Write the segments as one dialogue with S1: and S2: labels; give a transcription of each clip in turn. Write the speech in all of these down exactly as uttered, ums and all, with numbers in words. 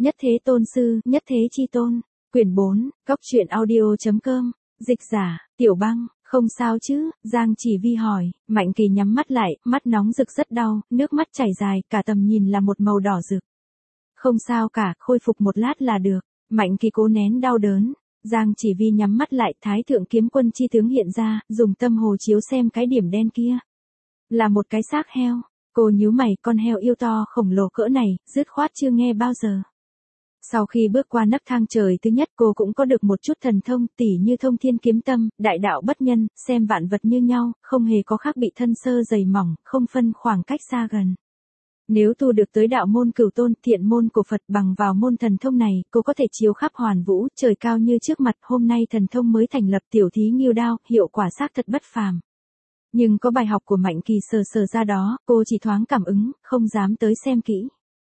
S1: Nhất thế tôn sư, nhất thế chi tôn. Quyển bốn, Cốc truyện audio chấm com. Dịch giả, Tiểu Băng, không sao chứ, Giang Chỉ Vi hỏi. Mạnh Kỳ nhắm mắt lại, mắt nóng rực rất đau, nước mắt chảy dài, cả tầm nhìn là một màu đỏ rực. Không sao cả, khôi phục một lát là được. Mạnh Kỳ cố nén đau đớn. Giang Chỉ Vi nhắm mắt lại, Thái thượng kiếm quân chi tướng hiện ra, dùng tâm hồ chiếu xem cái điểm đen kia. Là một cái xác heo. Cô nhíu mày, con heo yêu to khổng lồ cỡ này, dứt khoát chưa nghe bao giờ. Sau khi bước qua nấc thang trời thứ nhất, cô cũng có được một chút thần thông, tỉ như thông thiên kiếm tâm, đại đạo bất nhân, xem vạn vật như nhau, không hề có khác bị thân sơ dày mỏng, không phân khoảng cách xa gần. Nếu tu được tới đạo môn cửu tôn, thiện môn của Phật, bằng vào môn thần thông này, cô có thể chiếu khắp hoàn vũ, trời cao như trước mặt. Hôm nay thần thông mới thành lập tiểu thí Ngưu Đao, hiệu quả xác thật bất phàm. Nhưng có bài học của Mạnh Kỳ sờ sờ ra đó, cô chỉ thoáng cảm ứng, không dám tới xem kỹ.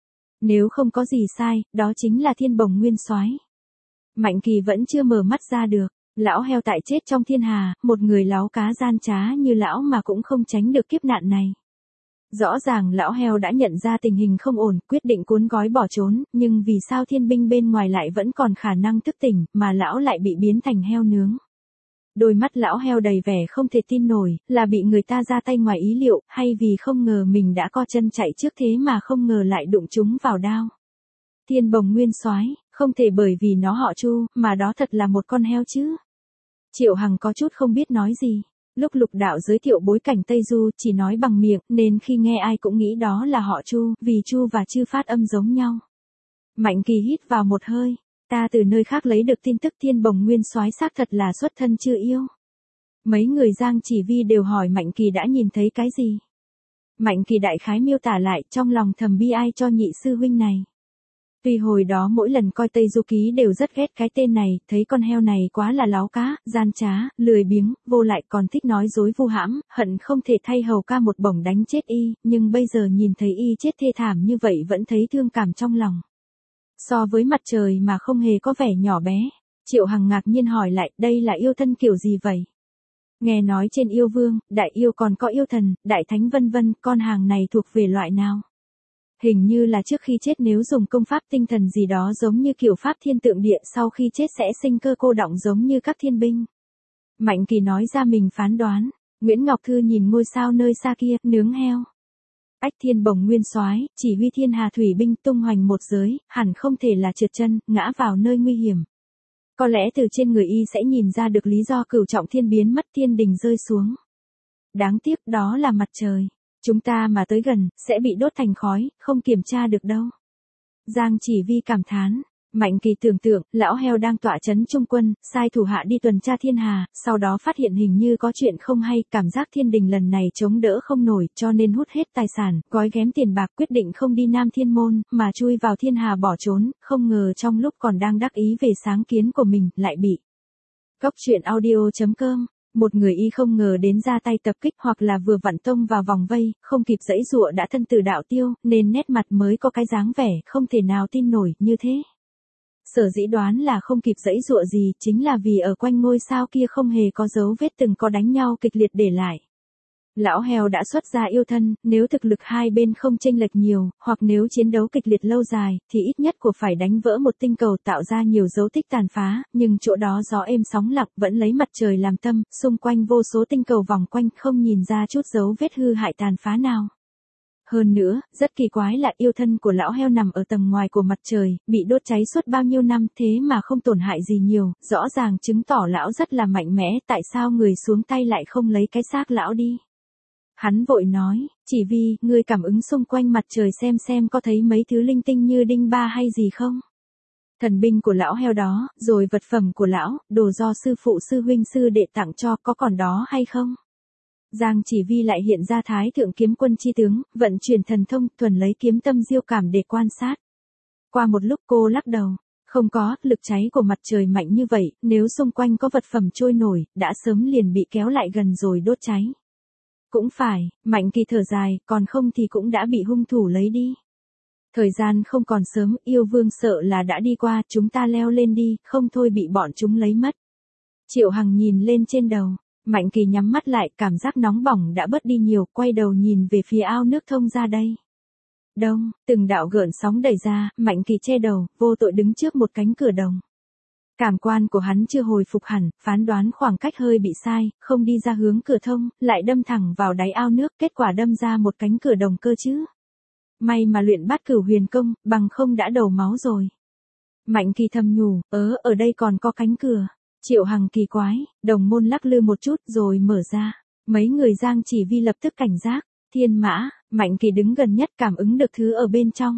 S1: Nếu không có gì sai, đó chính là Thiên Bồng Nguyên Soái. Mạnh Kỳ vẫn chưa mở mắt ra được. Lão heo tại chết trong thiên hà, một người láo cá gian trá như lão mà cũng không tránh được kiếp nạn này. Rõ ràng lão heo đã nhận ra tình hình không ổn, quyết định cuốn gói bỏ trốn, nhưng vì sao thiên binh bên ngoài lại vẫn còn khả năng thức tỉnh, mà lão lại bị biến thành heo nướng. Đôi mắt lão heo đầy vẻ không thể tin nổi, là bị người ta ra tay ngoài ý liệu, hay vì không ngờ mình đã co chân chạy trước thế mà không ngờ lại đụng chúng vào đao. Thiên Bồng Nguyên Soái, không thể bởi vì nó họ Chu, mà đó thật là một con heo chứ. Triệu Hằng có chút không biết nói gì. Lúc Lục Đạo giới thiệu bối cảnh Tây Du, chỉ nói bằng miệng, nên khi nghe ai cũng nghĩ đó là họ Chu, vì Chu và Chư phát âm giống nhau. Mạnh Kỳ hít vào một hơi. Ta từ nơi khác lấy được tin tức Thiên Bồng Nguyên Soái xác thật là xuất thân Chư yêu. Mấy người Giang Chỉ Vi đều hỏi Mạnh Kỳ đã nhìn thấy cái gì. Mạnh Kỳ đại khái miêu tả lại, trong lòng thầm bi ai cho nhị sư huynh này. Tuy hồi đó mỗi lần coi Tây Du Ký đều rất ghét cái tên này, thấy con heo này quá là láo cá, gian trá, lười biếng, vô lại còn thích nói dối vu hãm, hận không thể thay hầu ca một bổng đánh chết y, nhưng bây giờ nhìn thấy y chết thê thảm như vậy vẫn thấy thương cảm trong lòng. So với mặt trời mà không hề có vẻ nhỏ bé. Triệu Hằng ngạc nhiên hỏi lại, đây là yêu thân kiểu gì vậy? Nghe nói trên yêu vương, đại yêu còn có yêu thần, đại thánh vân vân, con hàng này thuộc về loại nào? Hình như là trước khi chết nếu dùng công pháp tinh thần gì đó giống như kiểu pháp thiên tượng địa, sau khi chết sẽ sinh cơ cô đọng giống như các thiên binh. Mạnh Kỳ nói ra mình phán đoán. Nguyễn Ngọc Thư nhìn ngôi sao nơi xa kia, nướng heo. Ách Thiên Bồng Nguyên Soái, chỉ huy thiên hà thủy binh tung hoành một giới, hẳn không thể là trượt chân, ngã vào nơi nguy hiểm. Có lẽ từ trên người y sẽ nhìn ra được lý do cửu trọng thiên biến mất, thiên đình rơi xuống. Đáng tiếc đó là mặt trời. Chúng ta mà tới gần, sẽ bị đốt thành khói, không kiểm tra được đâu. Giang Chỉ Vi cảm thán. Mạnh Kỳ tưởng tượng, lão heo đang tọa trấn trung quân, sai thủ hạ đi tuần tra thiên hà, sau đó phát hiện hình như có chuyện không hay, cảm giác thiên đình lần này chống đỡ không nổi, cho nên hút hết tài sản, gói ghém tiền bạc, quyết định không đi Nam Thiên Môn, mà chui vào thiên hà bỏ trốn, không ngờ trong lúc còn đang đắc ý về sáng kiến của mình, lại bị. Cốc truyện audio chấm com. Một người y không ngờ đến ra tay tập kích, hoặc là vừa vặn tông vào vòng vây, không kịp giãy giụa đã thân tử đạo tiêu, nên nét mặt mới có cái dáng vẻ không thể nào tin nổi như thế. Sở dĩ đoán là không kịp giãy giụa gì, chính là vì ở quanh ngôi sao kia không hề có dấu vết từng có đánh nhau kịch liệt để lại. Lão heo đã xuất ra yêu thân, nếu thực lực hai bên không chênh lệch nhiều, hoặc nếu chiến đấu kịch liệt lâu dài, thì ít nhất của phải đánh vỡ một tinh cầu tạo ra nhiều dấu tích tàn phá, nhưng chỗ đó gió êm sóng lặng, vẫn lấy mặt trời làm tâm, xung quanh vô số tinh cầu vòng quanh, không nhìn ra chút dấu vết hư hại tàn phá nào. Hơn nữa, rất kỳ quái là yêu thân của lão heo nằm ở tầng ngoài của mặt trời, bị đốt cháy suốt bao nhiêu năm thế mà không tổn hại gì nhiều, rõ ràng chứng tỏ lão rất là mạnh mẽ, tại sao người xuống tay lại không lấy cái xác lão đi. Hắn vội nói, Chỉ Vi, ngươi cảm ứng xung quanh mặt trời xem xem có thấy mấy thứ linh tinh như đinh ba hay gì không? Thần binh của lão heo đó, rồi vật phẩm của lão, đồ do sư phụ sư huynh sư đệ tặng cho, có còn đó hay không? Giang Chỉ Vi lại hiện ra Thái thượng kiếm quân chi tướng, vận chuyển thần thông, thuần lấy kiếm tâm diêu cảm để quan sát. Qua một lúc cô lắc đầu, không có, lực cháy của mặt trời mạnh như vậy, nếu xung quanh có vật phẩm trôi nổi, đã sớm liền bị kéo lại gần rồi đốt cháy. Cũng phải, Mạnh Kỳ thở dài, còn không thì cũng đã bị hung thủ lấy đi. Thời gian không còn sớm, yêu vương sợ là đã đi qua, chúng ta leo lên đi, không thôi bị bọn chúng lấy mất. Triệu Hằng nhìn lên trên đầu, Mạnh Kỳ nhắm mắt lại, cảm giác nóng bỏng đã bớt đi nhiều, quay đầu nhìn về phía ao nước thông ra đây. Đông, từng đạo gợn sóng đẩy ra, Mạnh Kỳ che đầu, vô tội đứng trước một cánh cửa đồng. Cảm quan của hắn chưa hồi phục hẳn, phán đoán khoảng cách hơi bị sai, không đi ra hướng cửa thông, lại đâm thẳng vào đáy ao nước, kết quả đâm ra một cánh cửa đồng cơ chứ. May mà luyện bát cửu huyền công, bằng không đã đổ máu rồi. Mạnh Kỳ thầm nhủ, ớ, ở đây còn có cánh cửa. Triệu Hằng kỳ quái, đồng môn lắc lư một chút rồi mở ra. Mấy người Giang Chỉ Vi lập tức cảnh giác. Thiên mã, Mạnh Kỳ đứng gần nhất cảm ứng được thứ ở bên trong.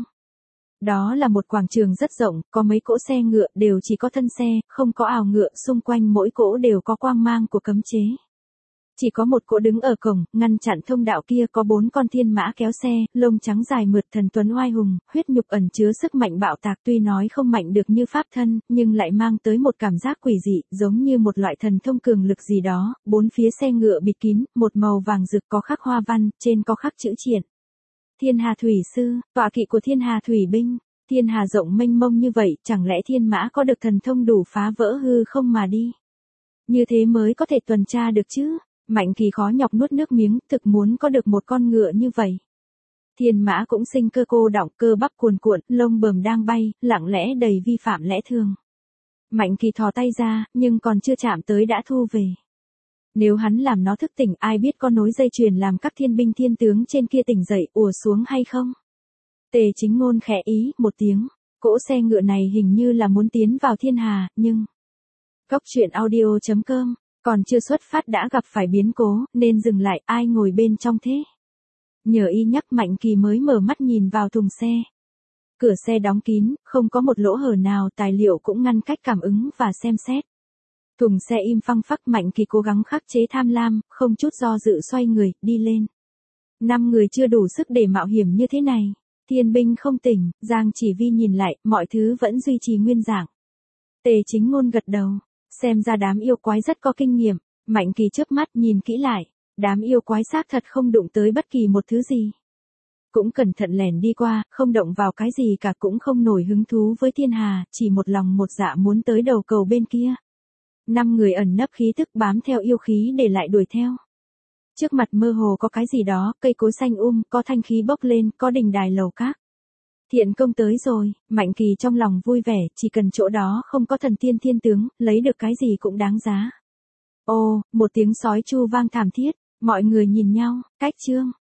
S1: Đó là một quảng trường rất rộng, có mấy cỗ xe ngựa đều chỉ có thân xe, không có ào ngựa, xung quanh mỗi cỗ đều có quang mang của cấm chế. Chỉ có một cỗ đứng ở cổng, ngăn chặn thông đạo kia có bốn con thiên mã kéo xe, lông trắng dài mượt thần tuấn oai hùng, huyết nhục ẩn chứa sức mạnh bạo tạc tuy nói không mạnh được như pháp thân, nhưng lại mang tới một cảm giác quỷ dị, giống như một loại thần thông cường lực gì đó, bốn phía xe ngựa bịt kín, một màu vàng rực có khắc hoa văn, trên có khắc chữ triển. Thiên Hà Thủy Sư, tọa kỵ của Thiên Hà Thủy Binh, Thiên Hà rộng mênh mông như vậy, chẳng lẽ thiên mã có được thần thông đủ phá vỡ hư không mà đi? Như thế mới có thể tuần tra được chứ? Mạnh Kỳ khó nhọc nuốt nước miếng, thực muốn có được một con ngựa như vậy. Thiên mã cũng sinh cơ cô đọng, cơ bắp cuồn cuộn, lông bờm đang bay, lặng lẽ đầy vi phạm lẽ thường. Mạnh Kỳ thò tay ra, nhưng còn chưa chạm tới đã thu về. Nếu hắn làm nó thức tỉnh, ai biết có nối dây chuyền làm các thiên binh thiên tướng trên kia tỉnh dậy, ùa xuống hay không? Tề Chính Ngôn khẽ ý, một tiếng, cỗ xe ngựa này hình như là muốn tiến vào thiên hà, nhưng... Góc truyện audio chấm com, còn chưa xuất phát đã gặp phải biến cố, nên dừng lại, ai ngồi bên trong thế? Nhờ y nhắc Mạnh Kỳ mới mở mắt nhìn vào thùng xe. Cửa xe đóng kín, không có một lỗ hở nào, tài liệu cũng ngăn cách cảm ứng và xem xét. Thùng xe im phăng phắc, Mạnh Kỳ cố gắng khắc chế tham lam, không chút do dự xoay người, đi lên. Năm người chưa đủ sức để mạo hiểm như thế này. Thiên binh không tỉnh, Giang Chỉ Vi nhìn lại, mọi thứ vẫn duy trì nguyên dạng. Tề Chính Ngôn gật đầu, xem ra đám yêu quái rất có kinh nghiệm. Mạnh Kỳ chớp mắt nhìn kỹ lại, đám yêu quái xác thật không đụng tới bất kỳ một thứ gì. Cũng cẩn thận lẻn đi qua, không động vào cái gì cả, cũng không nổi hứng thú với thiên hà, chỉ một lòng một dạ muốn tới đầu cầu bên kia. Năm người ẩn nấp khí tức bám theo yêu khí để lại đuổi theo. Trước mặt mơ hồ có cái gì đó, cây cối xanh um, có thanh khí bốc lên, có đình đài lầu các. Thiện công tới rồi, Mạnh Kỳ trong lòng vui vẻ, chỉ cần chỗ đó không có thần tiên thiên tướng, lấy được cái gì cũng đáng giá. Ô, một tiếng sói chu vang thảm thiết, mọi người nhìn nhau, cách chương.